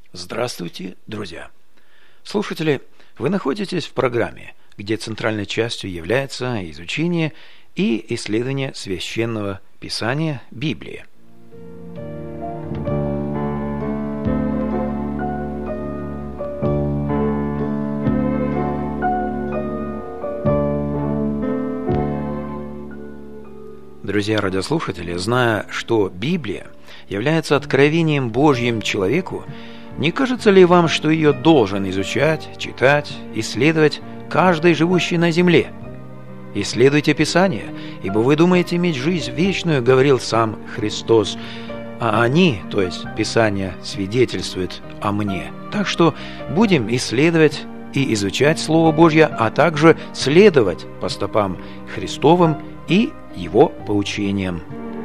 Здравствуйте, друзья! Слушатели, вы находитесь в программе, где центральной частью является изучение и исследование Священного Писания Библии. Друзья радиослушатели, зная, что Библия является откровением Божьим человеку, не кажется ли вам, что ее должен изучать, читать, исследовать каждый живущий на земле? Исследуйте Писание, ибо вы думаете иметь жизнь вечную, говорил сам Христос, а они, то есть Писание, свидетельствуют о мне. Так что будем исследовать и изучать Слово Божье, а также следовать по стопам Христовым и Его поучениям.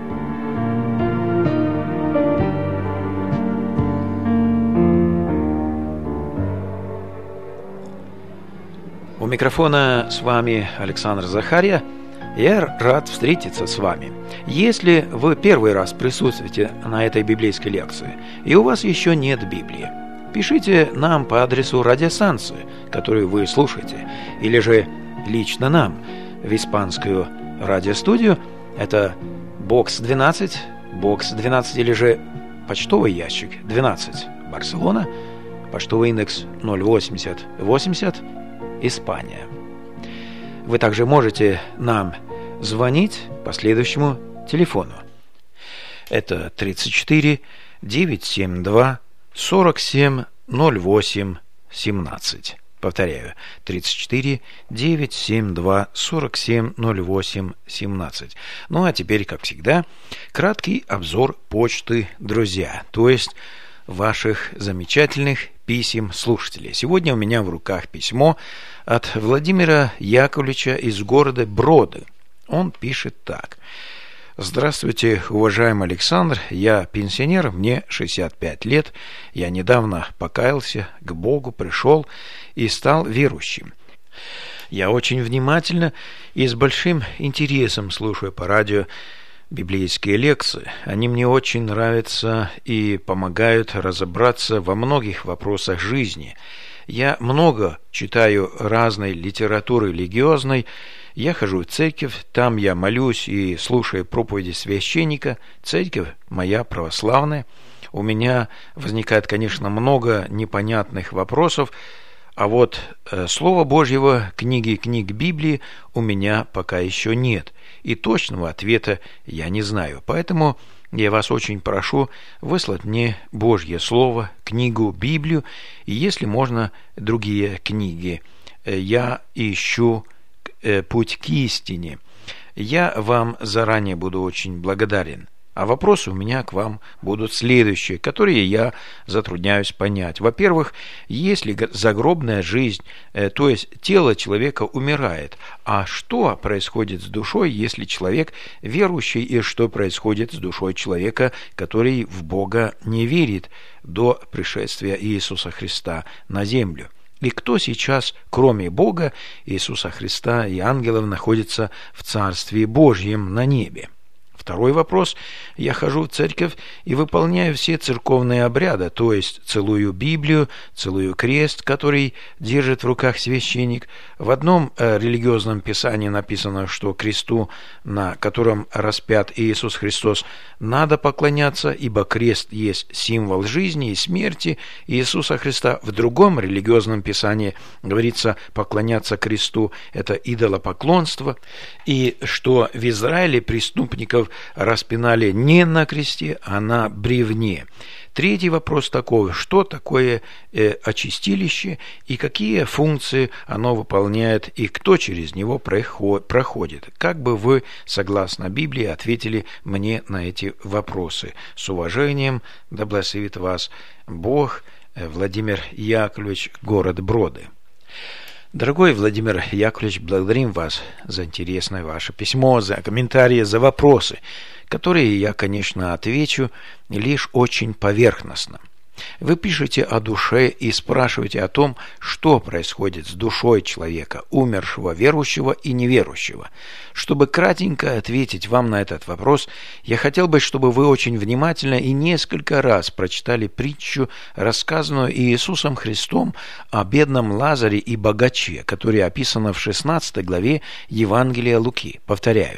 У микрофона с вами Александр Захарья. Я рад встретиться с вами. Если вы первый раз присутствуете на этой библейской лекции, и у вас еще нет Библии, пишите нам по адресу радиостанции, которую вы слушаете, или же лично нам в испанскую радиостудию. Это бокс 12 или же почтовый ящик 12, Барселона, почтовый индекс 08080, Испания. Вы также можете нам звонить по следующему телефону. Это 34 972 47 08 17. Повторяю, 34 972 47 08 17. Ну а теперь, как всегда, краткий обзор почты, друзья, то есть ваших замечательных писем слушателей. Сегодня у меня в руках письмо от Владимира Яковлевича из города Броды. Он пишет так. Здравствуйте, уважаемый Александр, я пенсионер, мне 65 лет, я недавно покаялся, к Богу пришел и стал верующим. Я очень внимательно и с большим интересом слушаю по радио библейские лекции. Они мне очень нравятся и помогают разобраться во многих вопросах жизни. Я много читаю разной литературы религиозной. Я хожу в церковь, там я молюсь и слушаю проповеди священника. Церковь моя православная. У меня возникает, конечно, много непонятных вопросов, а вот Слова Божьего, книг Библии у меня пока еще нет. И точного ответа я не знаю. Поэтому я вас очень прошу выслать мне Божье Слово, книгу, Библию, и, если можно, другие книги. Я ищу путь к истине. Я вам заранее буду очень благодарен. А вопросы у меня к вам будут следующие, которые я затрудняюсь понять. Во-первых, если загробная жизнь, то есть тело человека умирает, а что происходит с душой, если человек верующий, и что происходит с душой человека, который в Бога не верит до пришествия Иисуса Христа на землю? И кто сейчас, кроме Бога, Иисуса Христа и ангелов, находится в Царстве Божьем на небе? Второй вопрос. Я хожу в церковь и выполняю все церковные обряды, то есть целую Библию, целую крест, который держит в руках священник. В одном религиозном писании написано, что кресту, на котором распят Иисус Христос, надо поклоняться, ибо крест есть символ жизни и смерти Иисуса Христа. В другом религиозном писании говорится, поклоняться кресту – это идолопоклонство, и что в Израиле преступников распинали не на кресте, а на бревне. Третий вопрос такой: что такое очистилище и какие функции оно выполняет и кто через него проходит? Как бы вы, согласно Библии, ответили мне на эти вопросы? С уважением, да благословит вас Бог. Владимир Яковлевич, город Броды. Дорогой Владимир Яковлевич, благодарим вас за интересное ваше письмо, за комментарии, за вопросы, которые я, конечно, отвечу лишь очень поверхностно. Вы пишете о душе и спрашиваете о том, что происходит с душой человека, умершего верующего и неверующего. Чтобы кратенько ответить вам на этот вопрос, я хотел бы, чтобы вы очень внимательно и несколько раз прочитали притчу, рассказанную Иисусом Христом о бедном Лазаре и богаче, которая описана в 16 главе Евангелия Луки. Повторяю,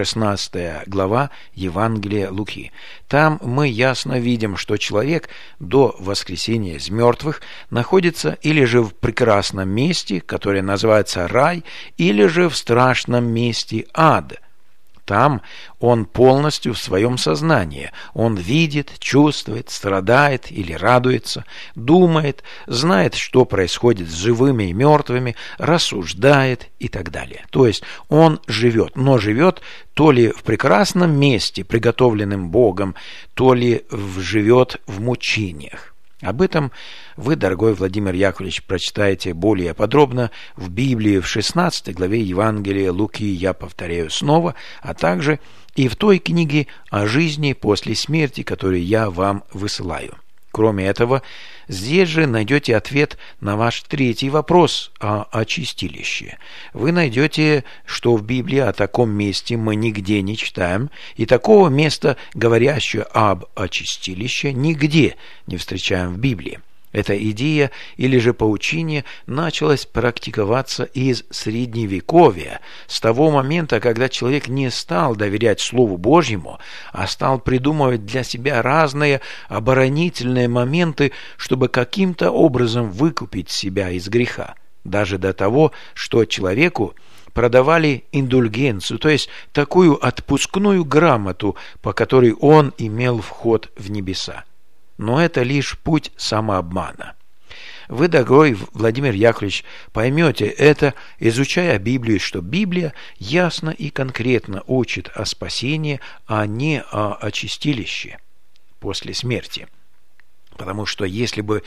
16 глава Евангелия Луки. Там мы ясно видим, что человек до воскресения из мертвых находится или же в прекрасном месте, которое называется рай, или же в страшном месте ад. Там он полностью в своем сознании. Он видит, чувствует, страдает или радуется, думает, знает, что происходит с живыми и мертвыми, рассуждает и так далее. То есть он живет, но живет то ли в прекрасном месте, приготовленном Богом, то ли живет в мучениях. Об этом вы, дорогой Владимир Яковлевич, прочитаете более подробно в Библии в 16 главе Евангелия Луки, я повторяю снова, а также и в той книге о жизни после смерти, которую я вам высылаю. Кроме этого, здесь же найдете ответ на ваш третий вопрос о чистилище. Вы найдете, что в Библии о таком месте мы нигде не читаем, и такого места, говорящего об очистилище, нигде не встречаем в Библии. Эта идея или же поучение началось практиковаться из Средневековья, с того момента, когда человек не стал доверять Слову Божьему, а стал придумывать для себя разные оборонительные моменты, чтобы каким-то образом выкупить себя из греха. Даже до того, что человеку продавали индульгенцию, то есть такую отпускную грамоту, по которой он имел вход в небеса. Но это лишь путь самообмана. Вы, дорогой Владимир Яковлевич, поймете это, изучая Библию, что Библия ясно и конкретно учит о спасении, а не о чистилище после смерти. Потому что если бы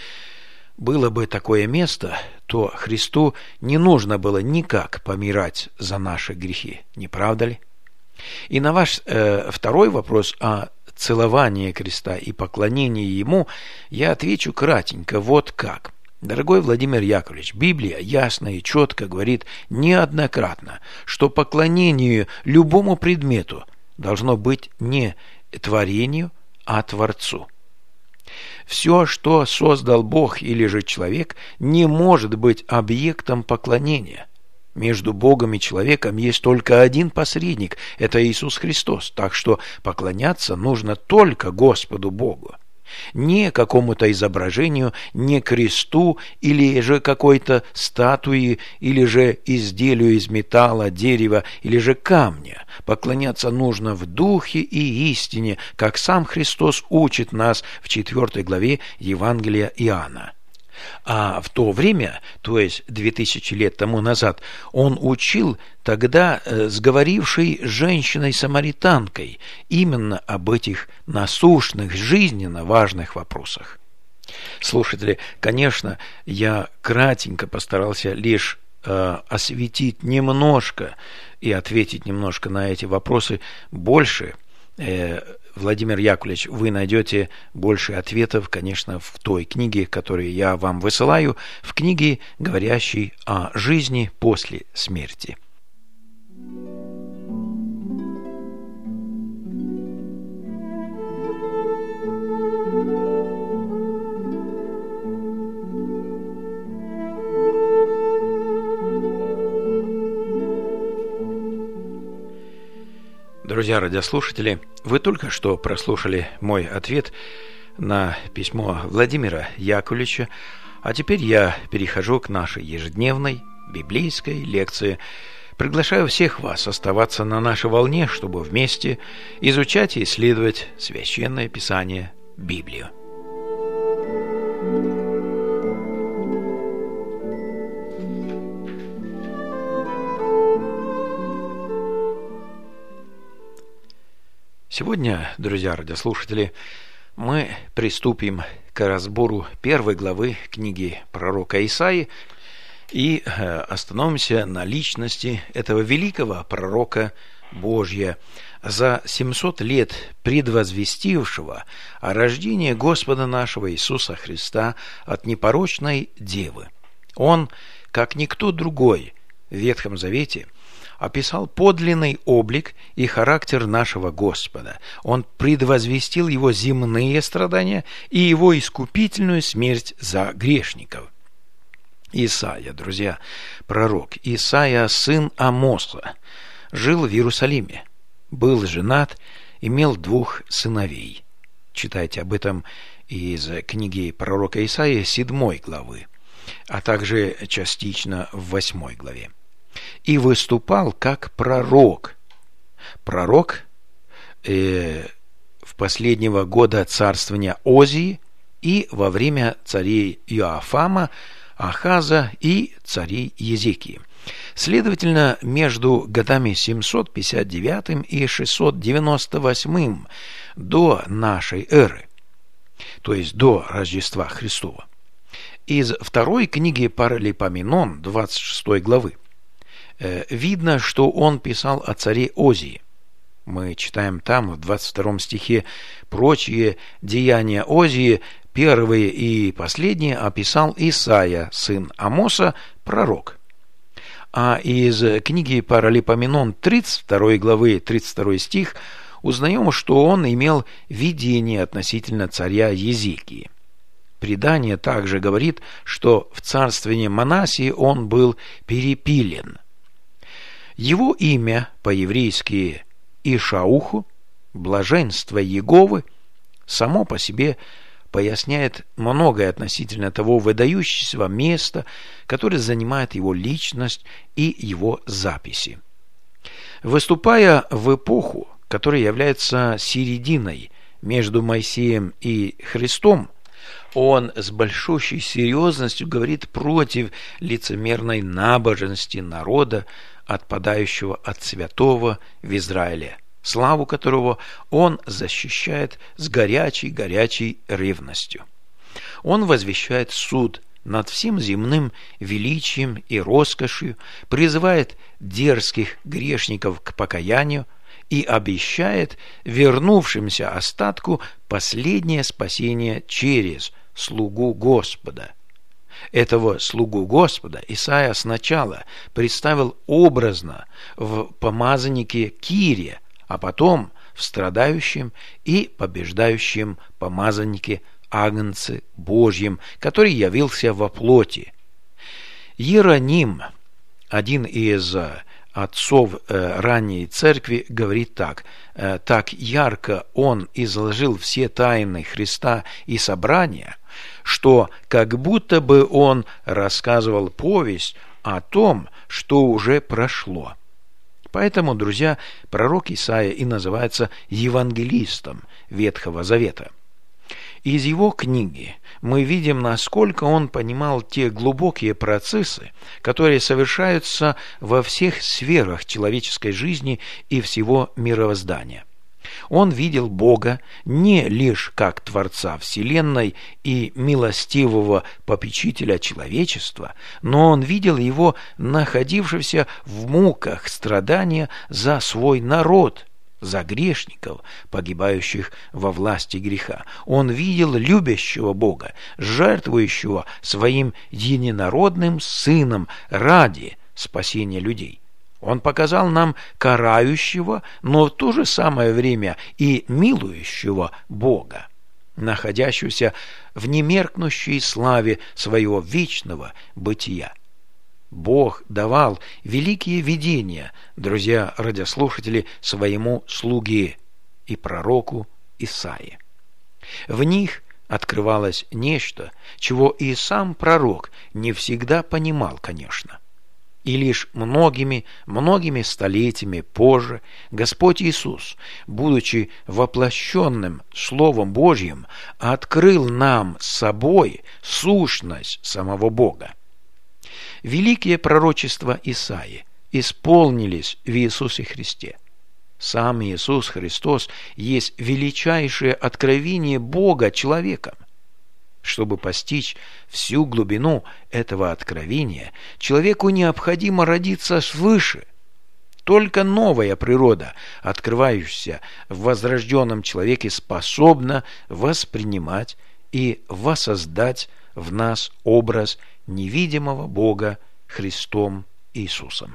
было бы такое место, то Христу не нужно было никак помирать за наши грехи, не правда ли? И на ваш второй вопрос о целовании креста и поклонении Ему я отвечу кратенько, вот как. Дорогой Владимир Яковлевич, Библия ясно и четко говорит неоднократно, что поклонение любому предмету должно быть не творению, а Творцу. Все, что создал Бог или же человек, не может быть объектом поклонения. Между Богом и человеком есть только один посредник – это Иисус Христос. Так что поклоняться нужно только Господу Богу. Не какому-то изображению, не кресту или же какой-то статуе, или же изделию из металла, дерева, или же камня. Поклоняться нужно в духе и истине, как сам Христос учит нас в 4 главе Евангелия Иоанна. А в то время, то есть 2000 лет тому назад, он учил тогда сговорившей женщиной-самаританкой именно об этих насущных, жизненно важных вопросах. Слушатели, конечно, я кратенько постарался лишь осветить немножко и ответить немножко на эти вопросы больше. Владимир Яковлевич, вы найдете больше ответов, конечно, в той книге, которую я вам высылаю, в книге, говорящей о жизни после смерти. Друзья радиослушатели, вы только что прослушали мой ответ на письмо Владимира Яковлевича, а теперь я перехожу к нашей ежедневной библейской лекции. Приглашаю всех вас оставаться на нашей волне, чтобы вместе изучать и исследовать Священное Писание, Библию. Сегодня, друзья радиослушатели, мы приступим к разбору 1 главы книги пророка Исаии и остановимся на личности этого великого пророка Божия. за 700 лет предвозвестившего о рождении Господа нашего Иисуса Христа от непорочной Девы. Он, как никто другой в Ветхом Завете, описал подлинный облик и характер нашего Господа. Он предвозвестил его земные страдания и его искупительную смерть за грешников. Исаия, друзья, пророк Исаия, сын Амоса, жил в Иерусалиме, был женат, имел 2 сыновей. Читайте об этом из книги пророка Исаии 7 главы, а также частично в 8 главе. И выступал как пророк. Пророк в последнего года царствования Озии и во время царей Иоафама, Ахаза и царей Езекии. Следовательно, между годами 759 и 698 до нашей эры, то есть до Рождества Христова, из 2 книги Паралипоменон 26 главы видно, что он писал о царе Озии. Мы читаем там в 22 стихе: «Прочие деяния Озии, первые и последние, описал Исаия, сын Амоса, пророк». А из книги Паралипоменон 32 главы 32 стих узнаем, что он имел видение относительно царя Езекии. Предание также говорит, что в царствовании Манассии он был перепилен. Его имя по-еврейски Ишауху, блаженство Иеговы, само по себе поясняет многое относительно того выдающегося места, которое занимает его личность и его записи. Выступая в эпоху, которая является серединой между Моисеем и Христом, он с большой серьезностью говорит против лицемерной набожности народа, отпадающего от святого в Израиле, славу которого он защищает с горячей ревностью. Он возвещает суд над всем земным величием и роскошью, призывает дерзких грешников к покаянию и обещает вернувшимся остатку последнее спасение через слугу Господа. Этого слугу Господа Исаия сначала представил образно в помазаннике Кире, а потом в страдающем и побеждающем помазаннике Агнце Божьем, который явился во плоти. Иероним, один из отцов ранней церкви, говорит так: «Так ярко он изложил все тайны Христа и собрания, что как будто бы он рассказывал повесть о том, что уже прошло». Поэтому, друзья, пророк Исаия и называется евангелистом Ветхого Завета. Из его книги мы видим, насколько он понимал те глубокие процессы, которые совершаются во всех сферах человеческой жизни и всего мироздания. Он видел Бога не лишь как Творца Вселенной и милостивого попечителя человечества, но он видел его находившегося в муках страдания за свой народ, за грешников, погибающих во власти греха. Он видел любящего Бога, жертвующего своим единородным Сыном ради спасения людей. Он показал нам карающего, но в то же самое время и милующего Бога, находящегося в немеркнущей славе своего вечного бытия. Бог давал великие видения, друзья радиослушатели, своему слуге и пророку Исаии. В них открывалось нечто, чего и сам пророк не всегда понимал, конечно. И лишь многими столетиями позже Господь Иисус, будучи воплощенным Словом Божьим, открыл нам собой сущность самого Бога. Великие пророчества Исаии исполнились в Иисусе Христе. Сам Иисус Христос есть величайшее откровение Бога человеком. Чтобы постичь всю глубину этого откровения, человеку необходимо родиться свыше, только новая природа, открывающаяся в возрожденном человеке, способна воспринимать и воссоздать в нас образ невидимого Бога Христом Иисусом.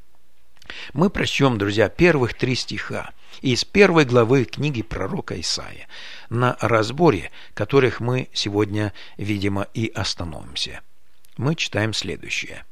Мы прочтем, друзья, первых 3 стиха из 1 главы книги пророка Исаия, на разборе которых мы сегодня, видимо, и остановимся. Мы читаем следующее.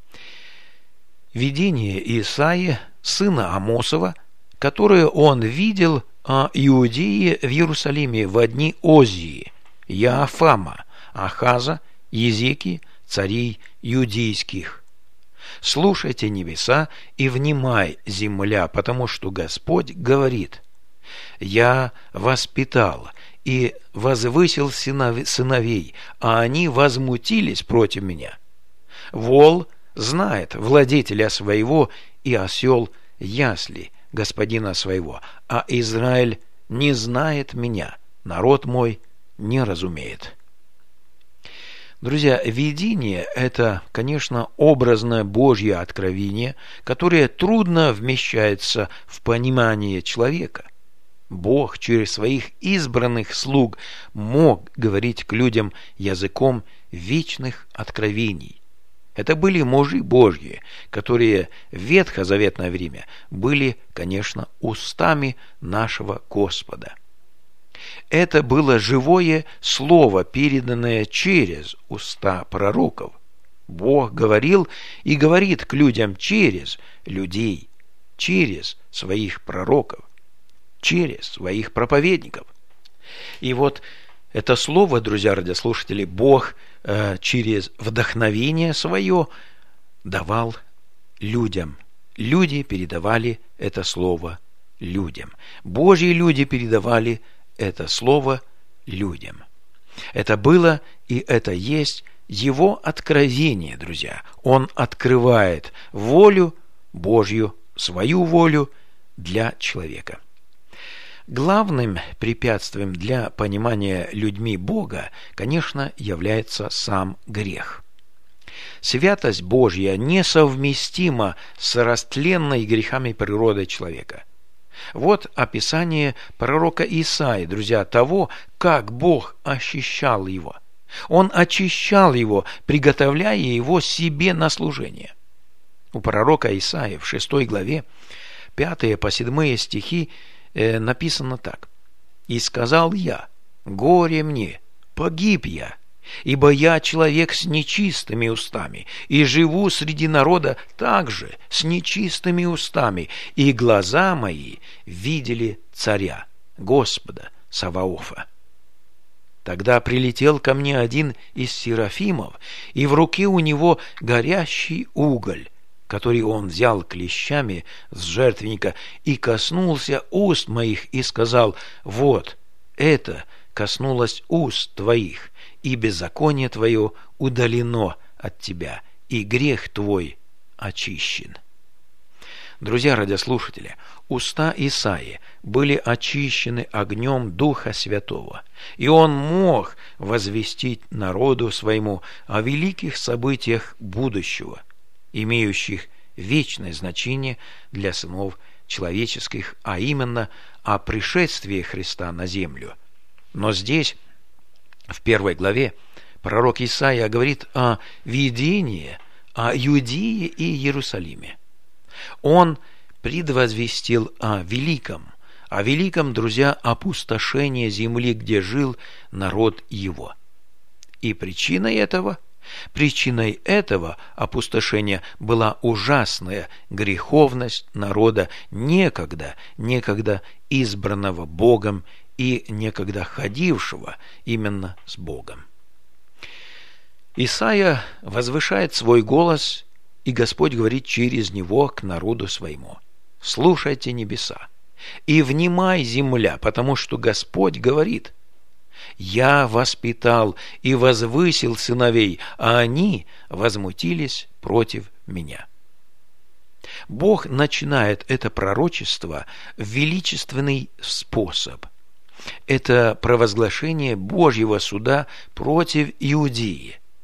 Видение Исаии, сына Амосова, которое он видел о Иудее в Иерусалиме в дни Озии, Иоафама, Ахаза, Езекии, царей иудейских. Слушайте, небеса, и внимай, земля, потому что Господь говорит: «Я воспитал и возвысил сыновей, а они возмутились против меня. Вол знает владетеля своего, и осел ясли господина своего, а Израиль не знает меня, народ мой не разумеет». Друзья, видение – это, конечно, образное Божье откровение, которое трудно вмещается в понимание человека. Бог через своих избранных слуг мог говорить к людям языком вечных откровений. Это были мужи Божьи, которые в ветхозаветное время были, конечно, устами нашего Господа. Это было живое слово, переданное через уста пророков. Бог говорил и говорит к людям через людей, через своих пророков, через своих проповедников. И вот это слово, друзья радиослушатели, Бог через вдохновение свое давал людям. Люди передавали это слово людям. Божьи люди передавали это слово людям. Это было и это есть его откровение, друзья. Он открывает волю Божью, свою волю для человека. Главным препятствием для понимания людьми Бога, конечно, является сам грех. Святость Божья несовместима с растленной грехами природой человека. Вот описание пророка Исаии, друзья, того, как Бог очищал его. Он очищал его, приготовляя его себе на служение. У пророка Исаии в 6 главе 5 по 7 стихи написано так: «И сказал я: горе мне, погиб я, ибо я человек с нечистыми устами, и живу среди народа также с нечистыми устами, и глаза мои видели царя, Господа Саваофа». Тогда прилетел ко мне один из серафимов, и в руке у него горящий уголь, который он взял клещами с жертвенника, и коснулся уст моих, и сказал: вот это коснулось уст твоих, и беззаконие твое удалено от тебя, и грех твой очищен. Друзья радиослушатели, уста Исаии были очищены огнем Духа Святого, и он мог возвестить народу своему о великих событиях будущего, имеющих вечное значение для сынов человеческих, а именно о пришествии Христа на землю. Но здесь, в 1 главе, пророк Исаия говорит о видении о Иудее и Иерусалиме. Он предвозвестил о великом, друзья, опустошении земли, где жил народ его. И причиной этого опустошения была ужасная греховность народа, некогда избранного Богом и некогда ходившего именно с Богом. Исаия возвышает свой голос, и Господь говорит через него к народу своему: «Слушайте, небеса, и внимай, земля, потому что Господь говорит: я воспитал и возвысил сыновей, а они возмутились против меня». Бог начинает это пророчество в величественный способ. Это провозглашение Божьего суда против Иудеи.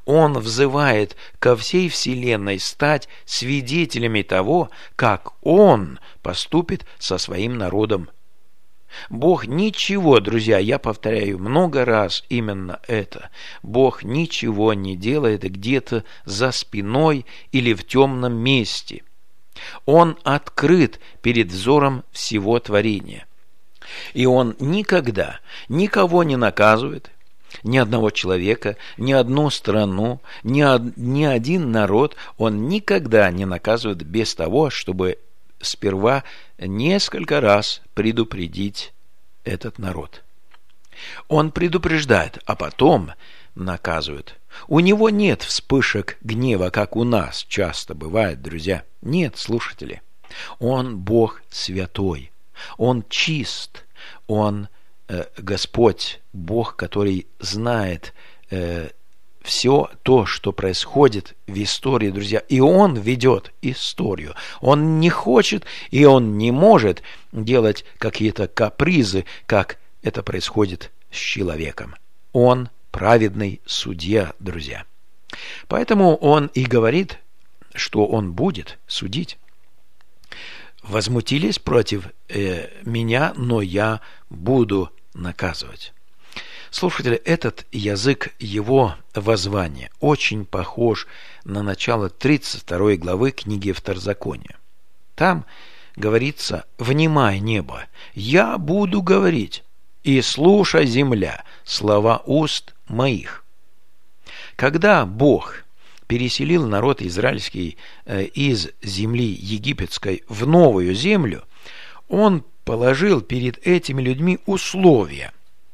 Он взывает ко всей вселенной стать свидетелями того, как Он поступит со своим народом. Бог ничего, друзья, я повторяю много раз именно это. Бог ничего не делает где-то за спиной или в темном месте. Он открыт перед взором всего творения. И Он никогда никого не наказывает, ни одного человека, ни одну страну, ни один народ. Он никогда не наказывает без того, чтобы сперва несколько раз предупредить этот народ. Он предупреждает, а потом наказывает. У него нет вспышек гнева, как у нас часто бывает, друзья. Нет, слушатели. Он Бог святой. Он чист. Он Господь, Бог, который знает все то, что происходит в истории, друзья. И Он ведет историю. Он не хочет и Он не может делать какие-то капризы, как это происходит с человеком. Он праведный судья, друзья. Поэтому Он и говорит, что Он будет судить. Возмутились против меня, но я буду наказывать. Слушатели, этот язык его воззвания очень похож на начало 32 главы книги Второзакония. Там говорится: «Внимай, небо, я буду говорить, и слушай, земля, слова уст моих». Когда Бог переселил народ израильский из земли египетской в новую землю, Он положил перед этими людьми условия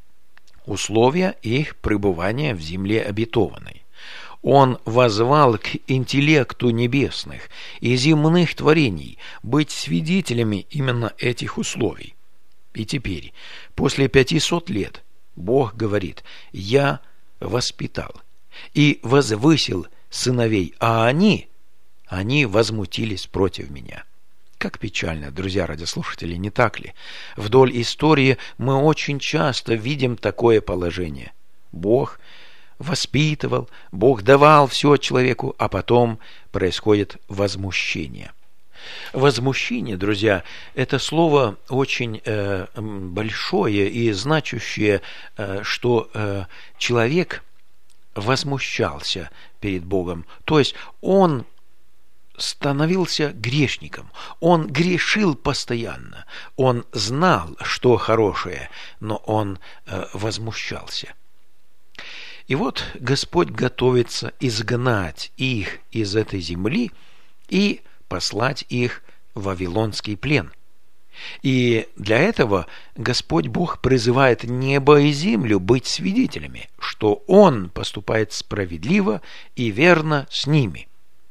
их пребывания в земле обетованной. Он воззвал к интеллекту небесных и земных творений быть свидетелями именно этих условий. И теперь, после 500 лет, Бог говорит: «Я воспитал и возвысил сыновей, а они возмутились против меня». Как печально, друзья радиослушатели, не так ли? Вдоль истории мы очень часто видим такое положение. Бог воспитывал, Бог давал все человеку, а потом происходит возмущение. Возмущение, друзья, это слово очень большое и значащее, что человек возмущался перед Богом. То есть он становился грешником. Он грешил постоянно. Он знал, что хорошее, но он возмущался. И вот Господь готовится изгнать их из этой земли и послать их в вавилонский плен. И для этого Господь Бог призывает небо и землю быть свидетелями, что Он поступает справедливо и верно с ними.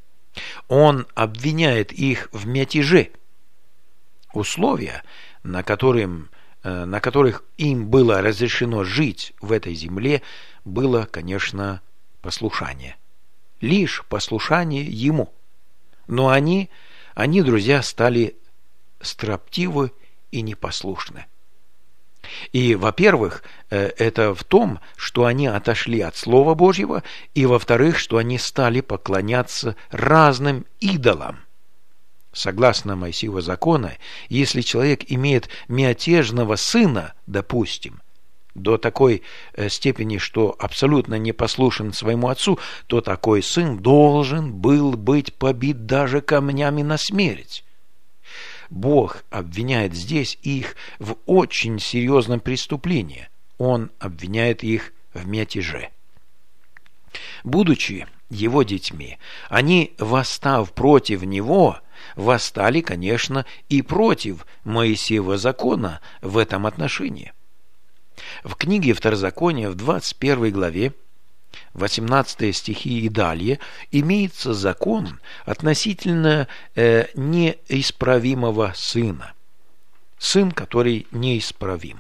Он обвиняет их в мятеже. Условия, на которых им было разрешено жить в этой земле, было, конечно, послушание. Лишь послушание Ему. Но они, друзья, стали строптивы и непослушны. И, во-первых, это в том, что они отошли от Слова Божьего, и, во-вторых, что они стали поклоняться разным идолам. Согласно Моисееву закону, если человек имеет мятежного сына, допустим, до такой степени, что абсолютно не послушен своему отцу, то такой сын должен был быть побит даже камнями на смерть. Бог обвиняет здесь их в очень серьезном преступлении. Он обвиняет их в мятеже. Будучи его детьми, они, восстав против него, восстали, конечно, и против Моисеева закона в этом отношении. В книге Второзакония в 21 главе 18 стихи и далее имеется закон относительно неисправимого сына. Сын, который неисправим.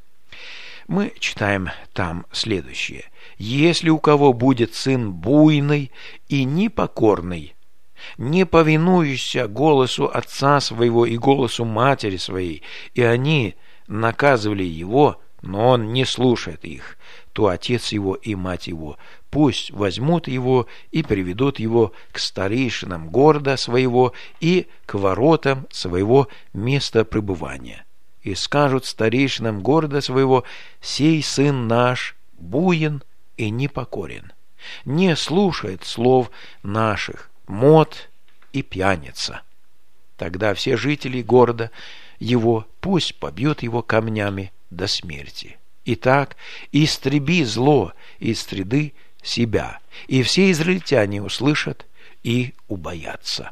Мы читаем там следующее: «Если у кого будет сын буйный и непокорный, не повинующийся голосу отца своего и голосу матери своей, и они наказывали его, но он не слушает их, то отец его и мать его пусть возьмут его и приведут его к старейшинам города своего и к воротам своего места пребывания. И скажут старейшинам города своего: сей сын наш буен и непокорен, не слушает слов наших, мот и пьяница. Тогда все жители города его пусть побьют его камнями до смерти. Итак, истреби зло из среды себя, и все израильтяне услышат и убоятся.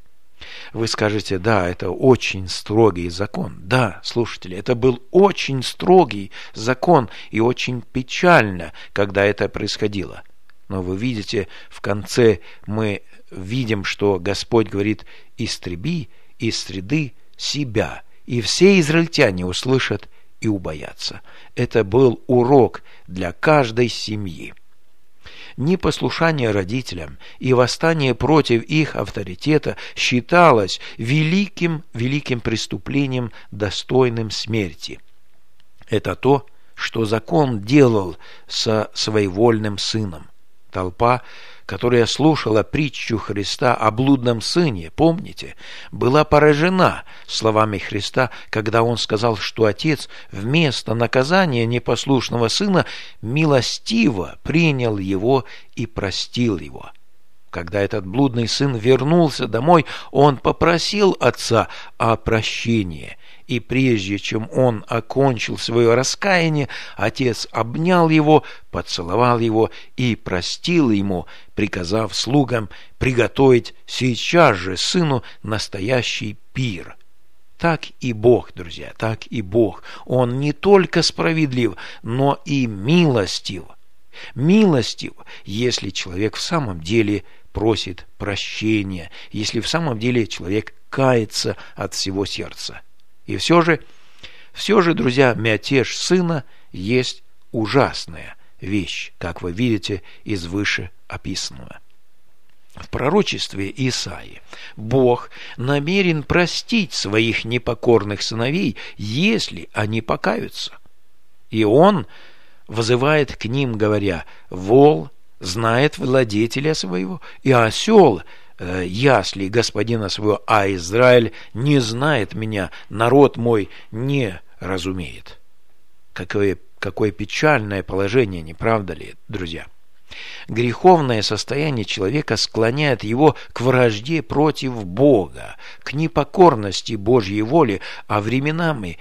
Вы скажете: да, это очень строгий закон. Да, слушатели, это был очень строгий закон, и очень печально, когда это происходило. Но вы видите, в конце мы видим, что Господь говорит: истреби из среды себя, и все израильтяне услышат и убоятся. Это был урок для каждой семьи. Непослушание родителям и восстание против их авторитета считалось великим преступлением, достойным смерти. Это то, что закон делал со своевольным сыном. Толпа, которая слушала притчу Христа о блудном сыне, помните, была поражена словами Христа, когда он сказал, что отец вместо наказания непослушного сына милостиво принял его и простил его. Когда этот блудный сын вернулся домой, он попросил отца о прощении. И прежде чем он окончил свое раскаяние, отец обнял его, поцеловал его и простил ему, приказав слугам приготовить сейчас же сыну настоящий пир. Так и Бог, друзья, так и Бог. Он не только справедлив, но и милостив. Милостив, если человек в самом деле просит прощения, если в самом деле человек кается от всего сердца. И все же, друзья, мятеж сына есть ужасная вещь, как вы видите из вышеописанного. В пророчестве Исаии Бог намерен простить своих непокорных сыновей, если они покаются. И Он вызывает к ним, говоря: «Вол знает владетеля своего, и осел ясли господина своего, а Израиль не знает меня, народ мой не разумеет». Какое печальное положение, не правда ли, друзья? Греховное состояние человека склоняет его к вражде против Бога, к непокорности Божьей воли, а временами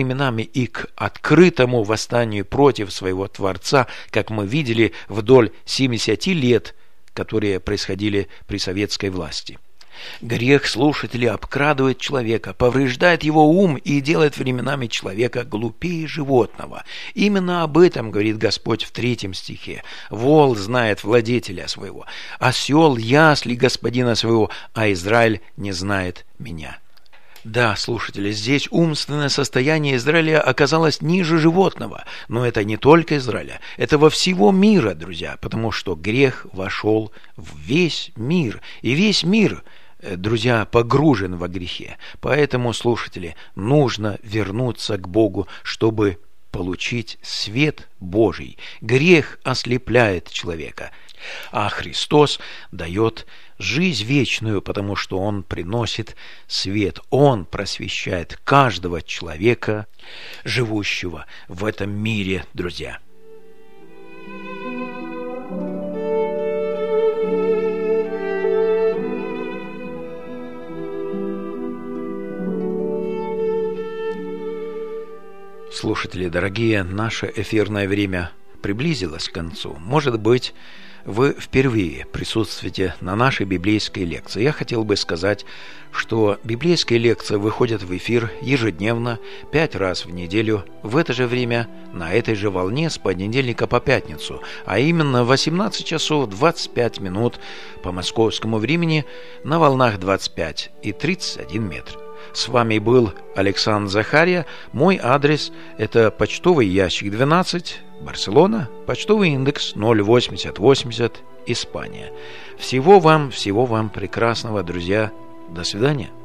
и к открытому восстанию против своего Творца, как мы видели вдоль 70 лет, которые происходили при советской власти. Грех, слушатели, обкрадывает человека, повреждает его ум и делает временами человека глупее животного. Именно об этом говорит Господь в 3 стихе. «Вол знает владетеля своего, осел ясли господина своего, а Израиль не знает меня». Да, слушатели, здесь умственное состояние Израиля оказалось ниже животного, но это не только Израиля, это во всего мира, друзья, потому что грех вошел в весь мир, и весь мир, друзья, погружен во грехе. Поэтому, слушатели, нужно вернуться к Богу, чтобы получить свет Божий. Грех ослепляет человека, а Христос дает жизнь вечную, потому что Он приносит свет. Он просвещает каждого человека, живущего в этом мире, друзья. Слушатели дорогие, наше эфирное время приблизилось к концу. Может быть, вы впервые присутствуете на нашей библейской лекции. Я хотел бы сказать, что библейские лекции выходят в эфир ежедневно, 5 раз в неделю, в это же время, на этой же волне с понедельника по пятницу, а именно в 18 часов 25 минут по московскому времени на волнах 25 и 31 метр. С вами был Александр Захария. Мой адрес – это почтовый ящик 12, Барселона, почтовый индекс 08080, Испания. Всего вам прекрасного, друзья. До свидания.